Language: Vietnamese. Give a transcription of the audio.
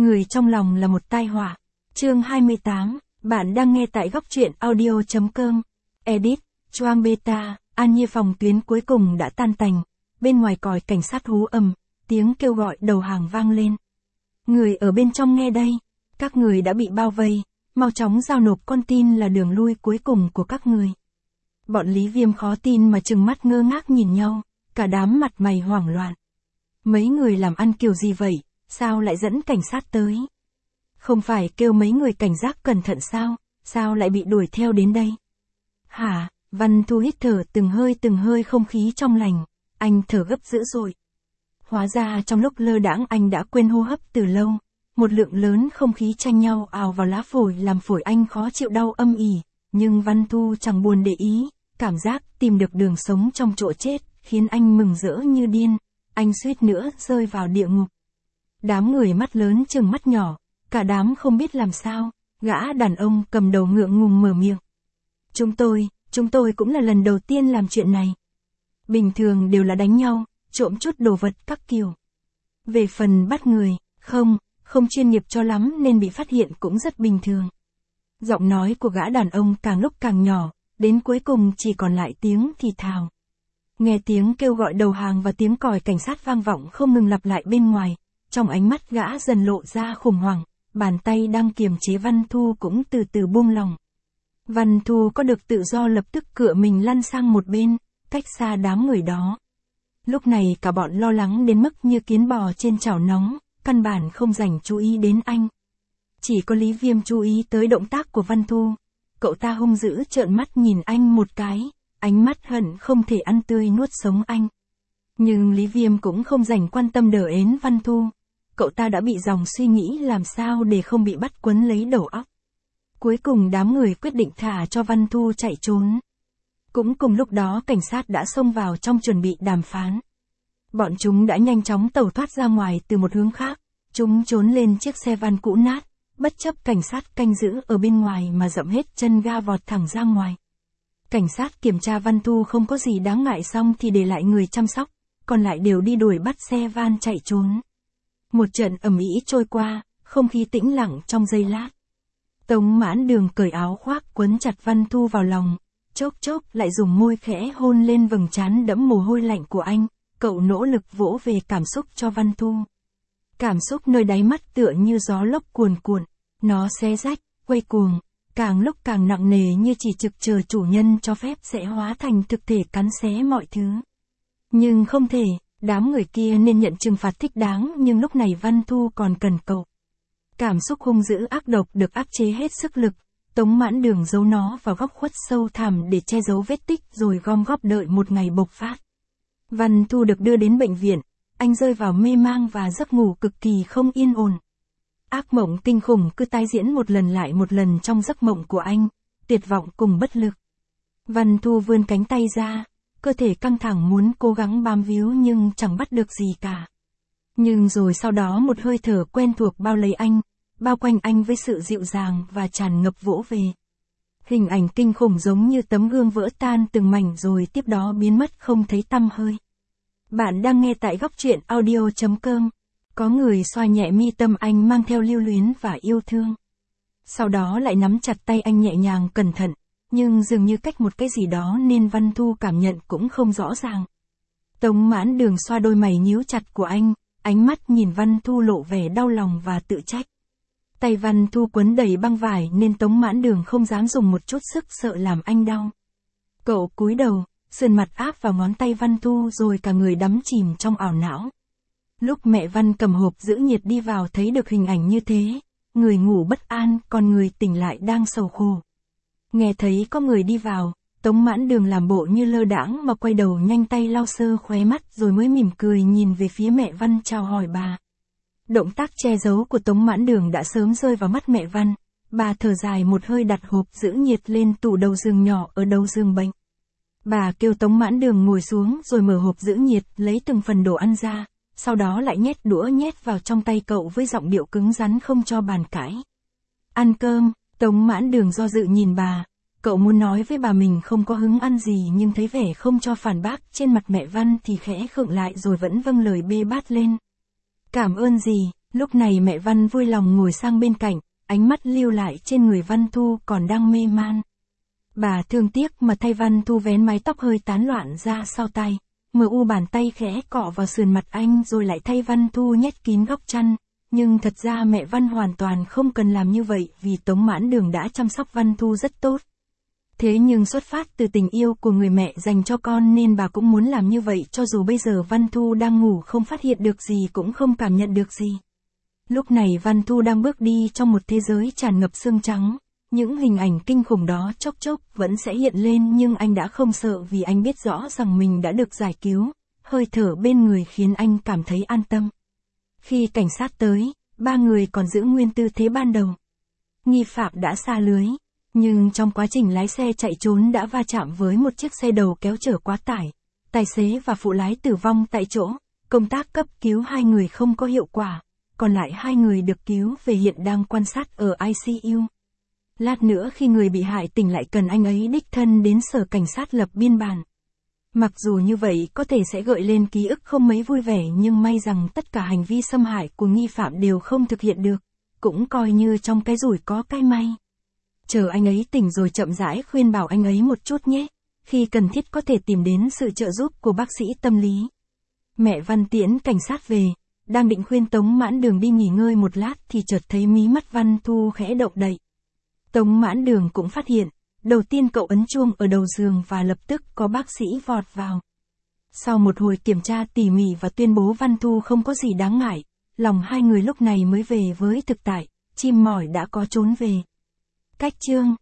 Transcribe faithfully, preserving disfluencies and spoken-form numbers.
Người trong lòng là một tai họa. Chương hai mươi tám, bạn đang nghe tại góc truyện audio chấm com. Edit, Choang Beta, An Nhiên phòng tuyến cuối cùng đã tan tành. Bên ngoài còi cảnh sát hú ầm, tiếng kêu gọi đầu hàng vang lên. Người ở bên trong nghe đây, các người đã bị bao vây, mau chóng giao nộp con tin là đường lui cuối cùng của các người. Bọn Lý Viêm khó tin mà trừng mắt ngơ ngác nhìn nhau, cả đám mặt mày hoảng loạn. Mấy người làm ăn kiểu gì vậy, sao lại dẫn cảnh sát tới? Không phải kêu mấy người cảnh giác cẩn thận sao, sao lại bị đuổi theo đến đây? Hả? Văn Thu hít thở từng hơi từng hơi không khí trong lành, anh thở gấp dữ dội. Hóa ra trong lúc lơ đãng anh đã quên hô hấp từ lâu, một lượng lớn không khí tranh nhau ào vào lá phổi làm phổi anh khó chịu đau âm ỉ, nhưng Văn Thu chẳng buồn để ý, cảm giác tìm được đường sống trong chỗ chết, khiến anh mừng rỡ như điên, anh suýt nữa rơi vào địa ngục. Đám người mắt lớn trừng mắt nhỏ, cả đám không biết làm sao, gã đàn ông cầm đầu ngượng ngùng mở miệng. Chúng tôi, chúng tôi cũng là lần đầu tiên làm chuyện này. Bình thường đều là đánh nhau, trộm chút đồ vật các kiểu. Về phần bắt người, không, không chuyên nghiệp cho lắm nên bị phát hiện cũng rất bình thường. Giọng nói của gã đàn ông càng lúc càng nhỏ, đến cuối cùng chỉ còn lại tiếng thì thào. Nghe tiếng kêu gọi đầu hàng và tiếng còi cảnh sát vang vọng không ngừng lặp lại bên ngoài, trong ánh mắt gã dần lộ ra khủng hoảng, bàn tay đang kiềm chế Văn Thu cũng từ từ buông lỏng. Văn Thu có được tự do lập tức cựa mình lăn sang một bên, cách xa đám người đó. Lúc này cả bọn lo lắng đến mức như kiến bò trên chảo nóng, căn bản không dành chú ý đến anh. Chỉ có Lý Viêm chú ý tới động tác của Văn Thu. Cậu ta hung dữ trợn mắt nhìn anh một cái, ánh mắt hận không thể ăn tươi nuốt sống anh. Nhưng Lý Viêm cũng không dành quan tâm đờ ến Văn Thu. Cậu ta đã bị dòng suy nghĩ làm sao để không bị bắt quấn lấy đầu óc. Cuối cùng đám người quyết định thả cho Văn Thu chạy trốn. Cũng cùng lúc đó cảnh sát đã xông vào trong chuẩn bị đàm phán. Bọn chúng đã nhanh chóng tẩu thoát ra ngoài từ một hướng khác. Chúng trốn lên chiếc xe van cũ nát, bất chấp cảnh sát canh giữ ở bên ngoài mà dậm hết chân ga vọt thẳng ra ngoài. Cảnh sát kiểm tra Văn Thu không có gì đáng ngại xong thì để lại người chăm sóc, còn lại đều đi đuổi bắt xe van chạy trốn. Một trận ầm ĩ trôi qua, không khí tĩnh lặng trong giây lát. Tống Mãn Đường cởi áo khoác quấn chặt Văn Thu vào lòng, chốc chốc lại dùng môi khẽ hôn lên vầng trán đẫm mồ hôi lạnh của anh, cậu nỗ lực vỗ về cảm xúc cho Văn Thu. Cảm xúc nơi đáy mắt tựa như gió lốc cuồn cuộn, nó xé rách, quay cuồng, càng lúc càng nặng nề như chỉ trực chờ chủ nhân cho phép sẽ hóa thành thực thể cắn xé mọi thứ. Nhưng không thể, đám người kia nên nhận trừng phạt thích đáng nhưng lúc này Văn Thu còn cần cậu. Cảm xúc hung dữ ác độc được áp chế hết sức lực, Tống Mãn Đường giấu nó vào góc khuất sâu thẳm để che giấu vết tích rồi gom góp đợi một ngày bộc phát. Văn Thu được đưa đến bệnh viện, anh rơi vào mê mang và giấc ngủ cực kỳ không yên ổn. Ác mộng kinh khủng cứ tái diễn một lần lại một lần trong giấc mộng của anh, tuyệt vọng cùng bất lực. Văn Thu vươn cánh tay ra, cơ thể căng thẳng muốn cố gắng bám víu nhưng chẳng bắt được gì cả. Nhưng rồi sau đó một hơi thở quen thuộc bao lấy anh, bao quanh anh với sự dịu dàng và tràn ngập vỗ về. Hình ảnh kinh khủng giống như tấm gương vỡ tan từng mảnh rồi tiếp đó biến mất không thấy tăm hơi. Bạn đang nghe tại góc truyện audio chấm com. Có người xoa nhẹ mi tâm anh mang theo lưu luyến và yêu thương. Sau đó lại nắm chặt tay anh nhẹ nhàng cẩn thận, nhưng dường như cách một cái gì đó nên Văn Thu cảm nhận cũng không rõ ràng. Tống Mãn Đường xoa đôi mày nhíu chặt của anh, ánh mắt nhìn Văn Thu lộ vẻ đau lòng và tự trách. Tay Văn Thu quấn đầy băng vải nên Tống Mãn Đường không dám dùng một chút sức sợ làm anh đau. Cậu cúi đầu, sườn mặt áp vào ngón tay Văn Thu rồi cả người đắm chìm trong ảo não. Lúc mẹ Văn cầm hộp giữ nhiệt đi vào thấy được hình ảnh như thế, người ngủ bất an còn người tỉnh lại đang sầu khổ. Nghe thấy có người đi vào, Tống Mãn Đường làm bộ như lơ đãng mà quay đầu nhanh tay lau sơ khóe mắt rồi mới mỉm cười nhìn về phía mẹ Văn chào hỏi bà. Động tác che giấu của Tống Mãn Đường đã sớm rơi vào mắt mẹ Văn, bà thở dài một hơi đặt hộp giữ nhiệt lên tủ đầu giường nhỏ ở đầu giường bệnh. Bà kêu Tống Mãn Đường ngồi xuống rồi mở hộp giữ nhiệt lấy từng phần đồ ăn ra, sau đó lại nhét đũa nhét vào trong tay cậu với giọng điệu cứng rắn không cho bàn cãi. Ăn cơm, Tống Mãn Đường do dự nhìn bà, cậu muốn nói với bà mình không có hứng ăn gì nhưng thấy vẻ không cho phản bác trên mặt mẹ Văn thì khẽ khựng lại rồi vẫn vâng lời bê bát lên. Cảm ơn gì, Lúc này mẹ Văn vui lòng ngồi sang bên cạnh, ánh mắt lưu lại trên người Văn Thu còn đang mê man. Bà thương tiếc mà thay Văn Thu vén mái tóc hơi tán loạn ra sau tai, mờ u bàn tay khẽ cọ vào sườn mặt anh rồi lại thay Văn Thu nhét kín góc chăn. Nhưng thật ra mẹ Văn hoàn toàn không cần làm như vậy vì Tống Mãn Đường đã chăm sóc Văn Thu rất tốt. Thế nhưng xuất phát từ tình yêu của người mẹ dành cho con nên bà cũng muốn làm như vậy cho dù bây giờ Văn Thu đang ngủ không phát hiện được gì cũng không cảm nhận được gì. Lúc này Văn Thu đang bước đi trong một thế giới tràn ngập sương trắng, những hình ảnh kinh khủng đó chốc chốc vẫn sẽ hiện lên nhưng anh đã không sợ vì anh biết rõ rằng mình đã được giải cứu, hơi thở bên người khiến anh cảm thấy an tâm. Khi cảnh sát tới, ba người còn giữ nguyên tư thế ban đầu. Nghi phạm đã sa lưới, nhưng trong quá trình lái xe chạy trốn đã va chạm với một chiếc xe đầu kéo chở quá tải. Tài xế và phụ lái tử vong tại chỗ, công tác cấp cứu hai người không có hiệu quả, còn lại hai người được cứu về hiện đang quan sát ở i xê u. Lát nữa khi người bị hại tỉnh lại cần anh ấy đích thân đến sở cảnh sát lập biên bản. Mặc dù như vậy có thể sẽ gợi lên ký ức không mấy vui vẻ nhưng may rằng tất cả hành vi xâm hại của nghi phạm đều không thực hiện được, cũng coi như trong cái rủi có cái may. Chờ anh ấy tỉnh rồi chậm rãi khuyên bảo anh ấy một chút nhé, khi cần thiết có thể tìm đến sự trợ giúp của bác sĩ tâm lý. Mẹ Văn tiễn cảnh sát về, đang định khuyên Tống Mãn Đường đi nghỉ ngơi một lát thì chợt thấy mí mắt Văn Thu khẽ động đậy. Tống Mãn Đường cũng phát hiện, đầu tiên cậu ấn chuông ở đầu giường và lập tức có bác sĩ vọt vào. Sau một hồi kiểm tra tỉ mỉ và tuyên bố Văn Thu không có gì đáng ngại, lòng hai người lúc này mới về với thực tại, chim mỏi đã có trốn về. Cách chương